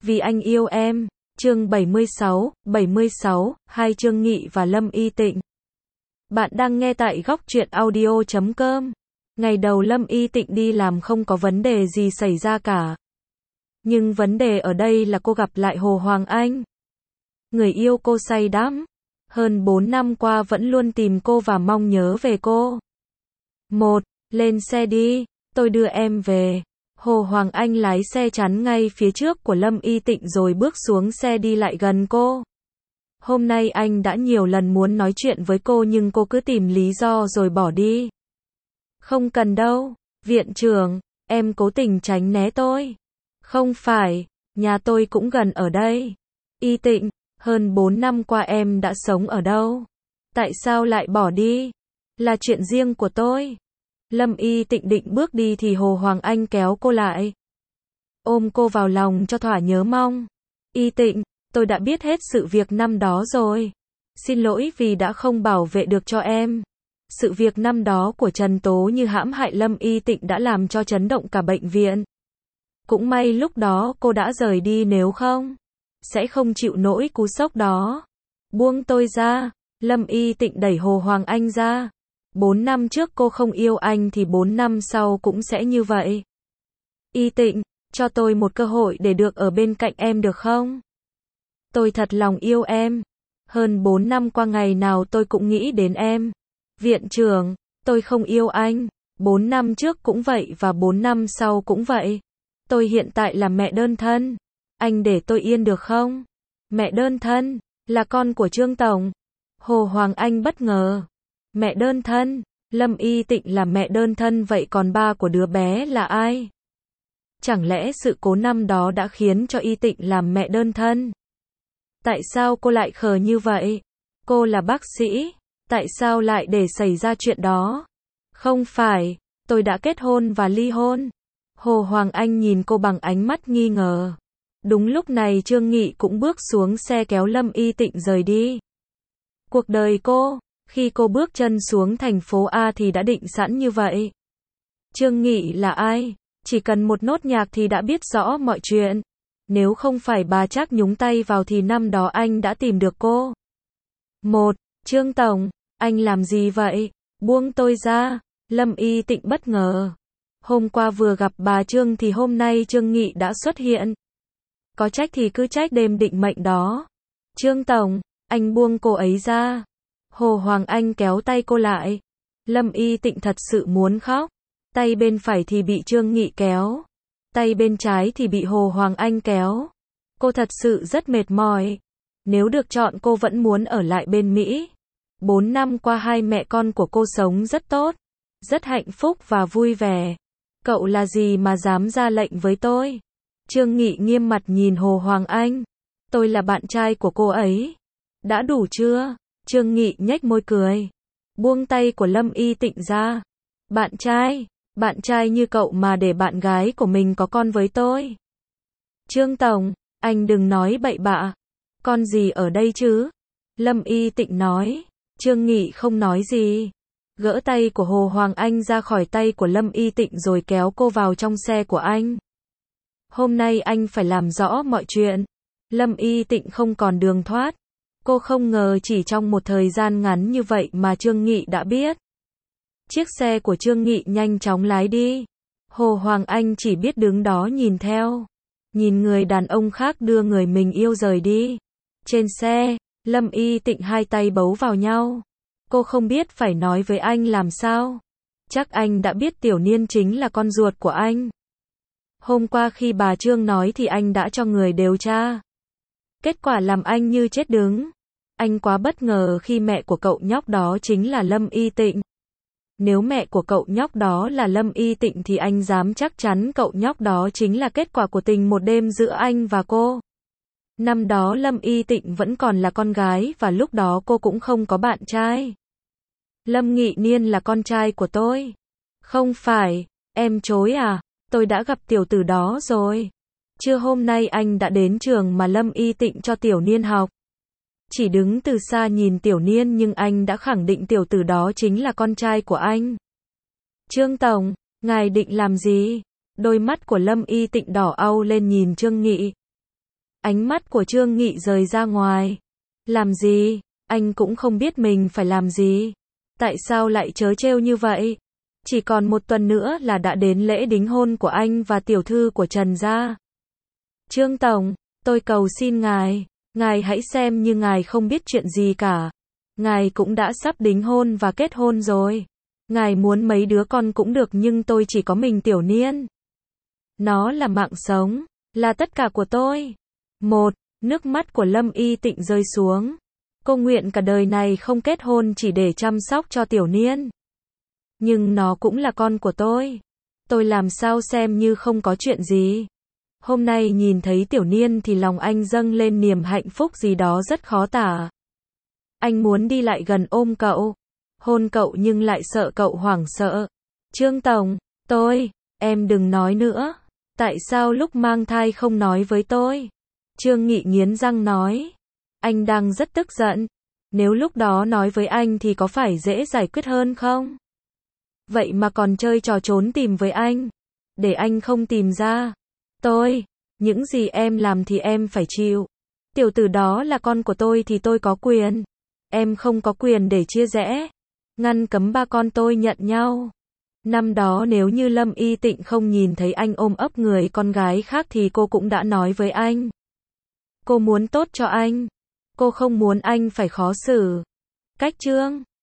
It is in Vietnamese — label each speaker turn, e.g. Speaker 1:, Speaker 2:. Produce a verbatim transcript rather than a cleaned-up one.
Speaker 1: Vì anh yêu em. Chương bảy mươi sáu, bảy mươi sáu, hai Trương Nghị và Lâm Y Tịnh. Bạn đang nghe tại góc truyện audio chấm com. Ngày đầu Lâm Y Tịnh đi làm không có vấn đề gì xảy ra cả. Nhưng vấn đề ở đây là cô gặp lại Hồ Hoàng Anh. Người yêu cô say đắm. Hơn bốn năm qua vẫn luôn tìm cô và mong nhớ về cô. Một, lên xe đi, tôi đưa em về. Hồ Hoàng Anh lái xe chắn ngay phía trước của Lâm Y Tịnh rồi bước xuống xe đi lại gần cô. Hôm nay anh đã nhiều lần muốn nói chuyện với cô nhưng cô cứ tìm lý do rồi bỏ đi. Không cần đâu, viện trưởng, em cố tình tránh né tôi. Không phải, nhà tôi cũng gần ở đây. Y Tịnh, hơn bốn năm qua em đã sống ở đâu? Tại sao lại bỏ đi? Là chuyện riêng của tôi. Lâm Y Tịnh định bước đi thì Hồ Hoàng Anh kéo cô lại. Ôm cô vào lòng cho thỏa nhớ mong. Y Tịnh, tôi đã biết hết sự việc năm đó rồi. Xin lỗi vì đã không bảo vệ được cho em. Sự việc năm đó của Trần Tố Như hãm hại Lâm Y Tịnh đã làm cho chấn động cả bệnh viện. Cũng may lúc đó cô đã rời đi, nếu không sẽ không chịu nổi cú sốc đó. Buông tôi ra. Lâm Y Tịnh đẩy Hồ Hoàng Anh ra. Bốn năm trước cô không yêu anh thì bốn năm sau cũng sẽ như vậy. Y Tịnh, cho tôi một cơ hội để được ở bên cạnh em được không? Tôi thật lòng yêu em. Hơn bốn năm qua ngày nào tôi cũng nghĩ đến em. Viện trưởng, tôi không yêu anh. Bốn năm trước cũng vậy và bốn năm sau cũng vậy. Tôi hiện tại là mẹ đơn thân. Anh để tôi yên được không? Mẹ đơn thân, là con của Trương Tổng. Hồ Hoàng Anh bất ngờ. Mẹ đơn thân, Lâm Y Tịnh là mẹ đơn thân, vậy còn ba của đứa bé là ai? Chẳng lẽ sự cố năm đó đã khiến cho Y Tịnh làm mẹ đơn thân? Tại sao cô lại khờ như vậy? Cô là bác sĩ, tại sao lại để xảy ra chuyện đó? Không phải, tôi đã kết hôn và ly hôn. Hồ Hoàng Anh nhìn cô bằng ánh mắt nghi ngờ. Đúng lúc này Trương Nghị cũng bước xuống xe kéo Lâm Y Tịnh rời đi. Cuộc đời cô, khi cô bước chân xuống thành phố A thì đã định sẵn như vậy. Trương Nghị là ai? Chỉ cần một nốt nhạc thì đã biết rõ mọi chuyện. Nếu không phải bà Trác nhúng tay vào thì năm đó anh đã tìm được cô. Một, Trương Tổng, anh làm gì vậy? Buông tôi ra. Lâm Y Tịnh bất ngờ. Hôm qua vừa gặp bà Trương thì hôm nay Trương Nghị đã xuất hiện. Có trách thì cứ trách đêm định mệnh đó. Trương Tổng, anh buông cô ấy ra. Hồ Hoàng Anh kéo tay cô lại. Lâm Y Tịnh thật sự muốn khóc. Tay bên phải thì bị Trương Nghị kéo. Tay bên trái thì bị Hồ Hoàng Anh kéo. Cô thật sự rất mệt mỏi. Nếu được chọn cô vẫn muốn ở lại bên Mỹ. Bốn năm qua hai mẹ con của cô sống rất tốt. Rất hạnh phúc và vui vẻ. Cậu là gì mà dám ra lệnh với tôi? Trương Nghị nghiêm mặt nhìn Hồ Hoàng Anh. Tôi là bạn trai của cô ấy. Đã đủ chưa? Trương Nghị nhếch môi cười. Buông tay của Lâm Y Tịnh ra. Bạn trai? Bạn trai như cậu mà để bạn gái của mình có con với tôi? Trương Tổng, anh đừng nói bậy bạ. Con gì ở đây chứ? Lâm Y Tịnh nói. Trương Nghị không nói gì. Gỡ tay của Hồ Hoàng Anh ra khỏi tay của Lâm Y Tịnh rồi kéo cô vào trong xe của anh. Hôm nay anh phải làm rõ mọi chuyện. Lâm Y Tịnh không còn đường thoát. Cô không ngờ chỉ trong một thời gian ngắn như vậy mà Trương Nghị đã biết. Chiếc xe của Trương Nghị nhanh chóng lái đi. Hồ Hoàng Anh chỉ biết đứng đó nhìn theo. Nhìn người đàn ông khác đưa người mình yêu rời đi. Trên xe, Lâm Y Tịnh hai tay bấu vào nhau. Cô không biết phải nói với anh làm sao. Chắc anh đã biết Tiểu Niên chính là con ruột của anh. Hôm qua khi bà Trương nói thì anh đã cho người điều tra. Kết quả làm anh như chết đứng. Anh quá bất ngờ khi mẹ của cậu nhóc đó chính là Lâm Y Tịnh. Nếu mẹ của cậu nhóc đó là Lâm Y Tịnh thì anh dám chắc chắn cậu nhóc đó chính là kết quả của tình một đêm giữa anh và cô. Năm đó Lâm Y Tịnh vẫn còn là con gái và lúc đó cô cũng không có bạn trai. Lâm Nghị Niên là con trai của tôi. Không phải, em chối à? Tôi đã gặp tiểu tử đó rồi. Trưa hôm nay anh đã đến trường mà Lâm Y Tịnh cho Tiểu Niên học. Chỉ đứng từ xa nhìn Tiểu Niên nhưng anh đã khẳng định tiểu tử đó chính là con trai của anh. Trương Tổng, ngài định làm gì? Đôi mắt của Lâm Y Tịnh đỏ au lên nhìn Trương Nghị. Ánh mắt của Trương Nghị rời ra ngoài. Làm gì? Anh cũng không biết mình phải làm gì. Tại sao lại trớ trêu như vậy? Chỉ còn một tuần nữa là đã đến lễ đính hôn của anh và tiểu thư của Trần gia. Trương Tổng, tôi cầu xin ngài, ngài hãy xem như ngài không biết chuyện gì cả. Ngài cũng đã sắp đính hôn và kết hôn rồi. Ngài muốn mấy đứa con cũng được nhưng tôi chỉ có mình Tiểu Niên. Nó là mạng sống, là tất cả của tôi. Một, nước mắt của Lâm Y Tịnh rơi xuống. Cô nguyện cả đời này không kết hôn chỉ để chăm sóc cho Tiểu Niên. Nhưng nó cũng là con của tôi. Tôi làm sao xem như không có chuyện gì. Hôm nay nhìn thấy Tiểu Niên thì lòng anh dâng lên niềm hạnh phúc gì đó rất khó tả. Anh muốn đi lại gần ôm cậu, hôn cậu nhưng lại sợ cậu hoảng sợ. Trương Tổng, tôi, em đừng nói nữa. Tại sao lúc mang thai không nói với tôi? Trương Nghị nghiến răng nói. Anh đang rất tức giận. Nếu lúc đó nói với anh thì có phải dễ giải quyết hơn không? Vậy mà còn chơi trò trốn tìm với anh. Để anh không tìm ra. Tôi, những gì em làm thì em phải chịu. Tiểu tử đó là con của tôi thì tôi có quyền. Em không có quyền để chia rẽ. Ngăn cấm ba con tôi nhận nhau. Năm đó nếu như Lâm Y Tịnh không nhìn thấy anh ôm ấp người con gái khác thì cô cũng đã nói với anh. Cô muốn tốt cho anh. Cô không muốn anh phải khó xử. Cách Trương